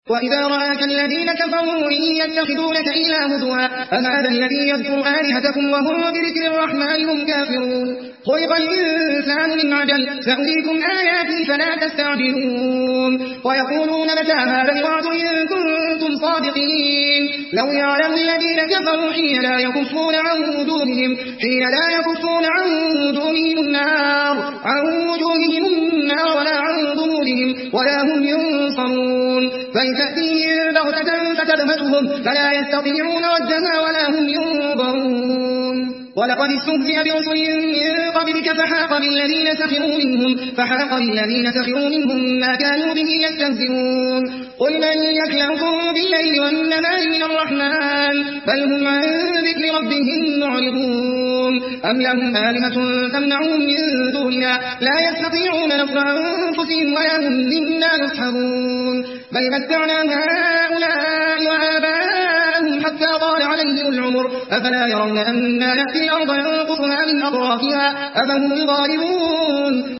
وإذا رآك الذين كفروا إن يتخذونك إلا هزوا أهذا الذي يذكر آلهتكم وهم بذكر الرحمن هم كافرون خلق الإنسان من عجل سأريكم آياتي فلا تستعجلون ويقولون متى هذا الوعد إن كنتم صادقين لو يعلم الذين كفروا حين لا يكفون عن وجوههم النار ولا عن ظهورهم ولا هم ينصرون فلتأتيهم بغتة فتبهتهم فلا يستطيعون ردها ولا هم ينظرون ولقد استهزئ برسل من قبلك فحاق بالذين سخروا منهم ما كانوا به يستهزئون قل من يكلؤكم بالليل والنهار من الرحمن بل هم عن ذكر ربهم معرضون أم لهم آلهة تمنعهم من دوننا لا يستطيعون نصر أنفسهم ولا هم منا يصحبون بل متعنا هؤلاء وآباءهم حتى طال عليهم العمر أفلا يرون أنا نأتي الأرض ننقصها من أطرافها أفهم الغالبون